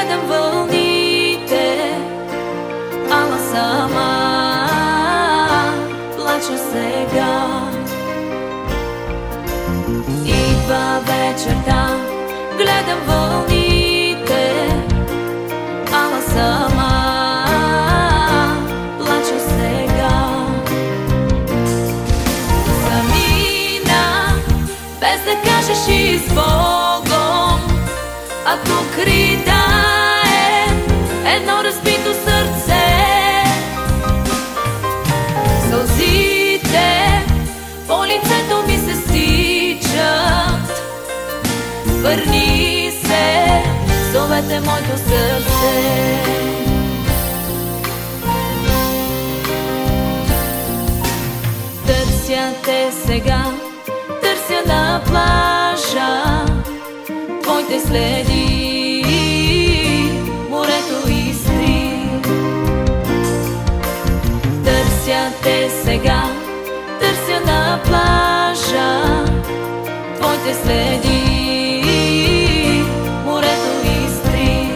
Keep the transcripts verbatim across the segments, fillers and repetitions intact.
гледам вълните, ала сама плача сега. Идва вечерта, гледам вълните, ала сама плача сега. Замина, без да кажеш и с Богом, а тук ридае едно разбито сърце. Сълзите по лицето ми се стичат. Върни се, зовете моето сърце. Търся те сега, търся на плажа твоите следи, морето изтри. Търся те сега, търся на плажа твоите следи, морето изтри.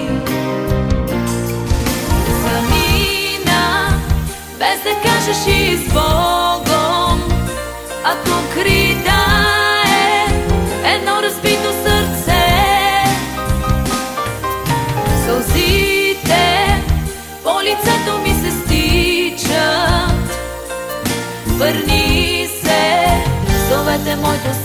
Замина, без да кажеш и с Богом, а тук ридае едно разбито сърце. Сълзите по лицето ми се стичат. Върни се, зовете моето